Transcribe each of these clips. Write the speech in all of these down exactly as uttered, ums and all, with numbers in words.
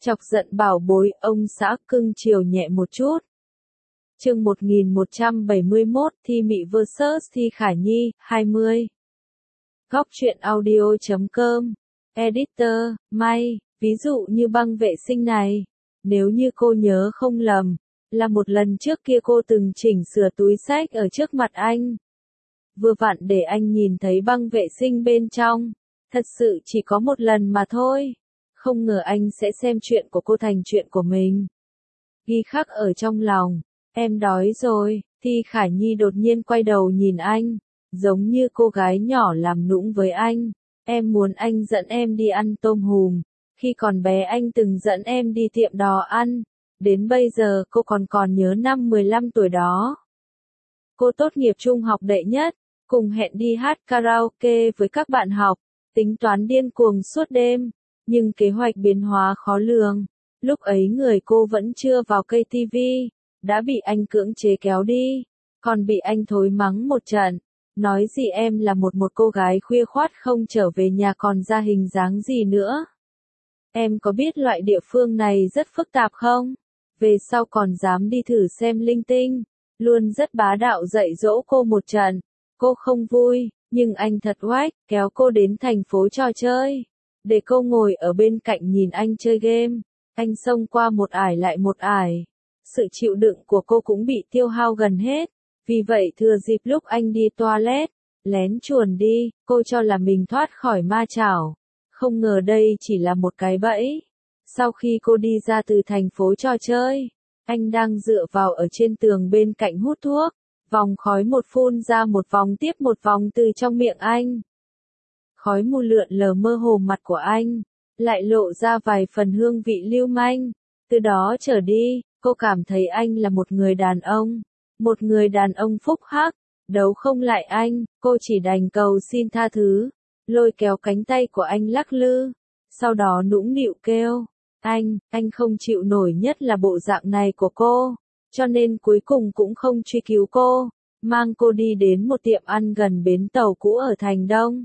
Chọc giận bảo bối, ông xã cưng chiều nhẹ một chút. Chương một nghìn một trăm bảy mươi mốt, Thi Mị versus Thi Khả Nhi, hai mươi. Góc truyện audio chấm com. Editor, May, ví dụ như băng vệ sinh này. Nếu như cô nhớ không lầm, là một lần trước kia cô từng chỉnh sửa túi xách ở trước mặt anh. Vừa vặn để anh nhìn thấy băng vệ sinh bên trong. Thật sự chỉ có một lần mà thôi. Không ngờ anh sẽ xem chuyện của cô thành chuyện của mình. Ghi khắc ở trong lòng. Em đói rồi. Thi Khả Nhi đột nhiên quay đầu nhìn anh. Giống như cô gái nhỏ làm nũng với anh. Em muốn anh dẫn em đi ăn tôm hùm. Khi còn bé anh từng dẫn em đi tiệm đò ăn. Đến bây giờ cô còn còn nhớ năm mười lăm tuổi đó. Cô tốt nghiệp trung học đệ nhất. Cùng hẹn đi hát karaoke với các bạn học. Tính toán điên cuồng suốt đêm. Nhưng kế hoạch biến hóa khó lường. Lúc ấy người cô vẫn chưa vào ca tê vê. Đã bị anh cưỡng chế kéo đi. Còn bị anh thối mắng một trận. Nói gì em là một một cô gái khuya khoắt không trở về nhà còn ra hình dáng gì nữa. Em có biết loại địa phương này rất phức tạp không? Về sau còn dám đi thử xem linh tinh. Luôn rất bá đạo dạy dỗ cô một trận. Cô không vui, nhưng anh thật oách, kéo cô đến thành phố trò chơi. Để cô ngồi ở bên cạnh nhìn anh chơi game. Anh xông qua một ải lại một ải. Sự chịu đựng của cô cũng bị tiêu hao gần hết. Vì vậy thừa dịp lúc anh đi toilet, lén chuồn đi, cô cho là mình thoát khỏi ma chảo. Không ngờ đây chỉ là một cái bẫy. Sau khi cô đi ra từ thành phố trò chơi, anh đang dựa vào ở trên tường bên cạnh hút thuốc. Vòng khói một phun ra một vòng tiếp một vòng từ trong miệng anh. Khói mù lượn lờ mơ hồ mặt của anh, lại lộ ra vài phần hương vị lưu manh. Từ đó trở đi, cô cảm thấy anh là một người đàn ông. Một người đàn ông phúc hắc, đấu không lại anh, cô chỉ đành cầu xin tha thứ. Lôi kéo cánh tay của anh lắc lư. Sau đó nũng nịu kêu, anh, anh không chịu nổi nhất là bộ dạng này của cô. Cho nên cuối cùng cũng không truy cứu cô. Mang cô đi đến một tiệm ăn gần bến tàu cũ ở Thành Đông.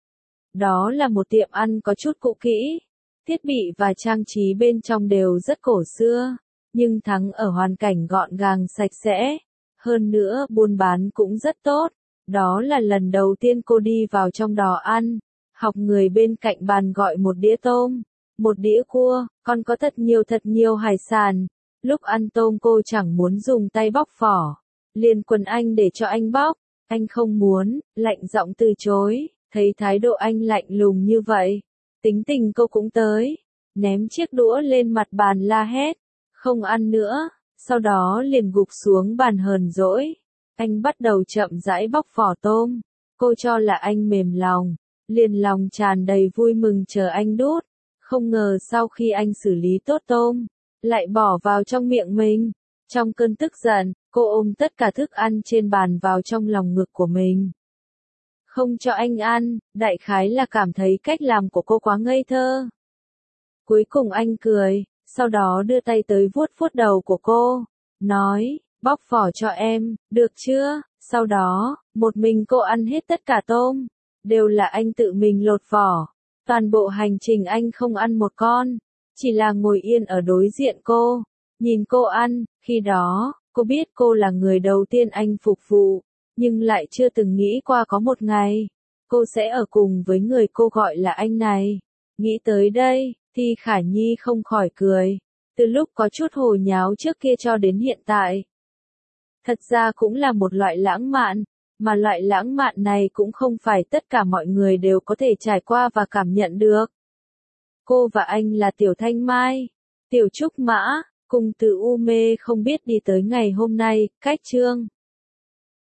Đó là một tiệm ăn có chút cũ kỹ. Thiết bị và trang trí bên trong đều rất cổ xưa. Nhưng thắng ở hoàn cảnh gọn gàng sạch sẽ. Hơn nữa buôn bán cũng rất tốt. Đó là lần đầu tiên cô đi vào trong đó ăn. Học người bên cạnh bàn gọi một đĩa tôm. Một đĩa cua, còn có thật nhiều thật nhiều hải sản. Lúc ăn tôm cô chẳng muốn dùng tay bóc vỏ. Liền quần anh để cho anh bóc. Anh không muốn, lạnh giọng từ chối. Thấy thái độ anh lạnh lùng như vậy. Tính tình cô cũng tới. Ném chiếc đũa lên mặt bàn la hét. Không ăn nữa. Sau đó liền gục xuống bàn hờn dỗi. Anh bắt đầu chậm rãi bóc vỏ tôm. Cô cho là anh mềm lòng. Liền lòng tràn đầy vui mừng chờ anh đút. Không ngờ sau khi anh xử lý tốt tôm, lại bỏ vào trong miệng mình. Trong cơn tức giận, cô ôm tất cả thức ăn trên bàn vào trong lòng ngực của mình. Không cho anh ăn, đại khái là cảm thấy cách làm của cô quá ngây thơ. Cuối cùng anh cười, sau đó đưa tay tới vuốt vuốt đầu của cô, nói, bóc vỏ cho em, được chưa? Sau đó, một mình cô ăn hết tất cả tôm, đều là anh tự mình lột vỏ. Toàn bộ hành trình anh không ăn một con, chỉ là ngồi yên ở đối diện cô, nhìn cô ăn. Khi đó, cô biết cô là người đầu tiên anh phục vụ, nhưng lại chưa từng nghĩ qua có một ngày, cô sẽ ở cùng với người cô gọi là anh này. Nghĩ tới đây, Thi Khả Nhi không khỏi cười, từ lúc có chút hồ nháo trước kia cho đến hiện tại. Thật ra cũng là một loại lãng mạn, mà loại lãng mạn này cũng không phải tất cả mọi người đều có thể trải qua và cảm nhận được. Cô và anh là Tiểu Thanh Mai, Tiểu Trúc Mã, cùng từ U Mê không biết đi tới ngày hôm nay, cách chương.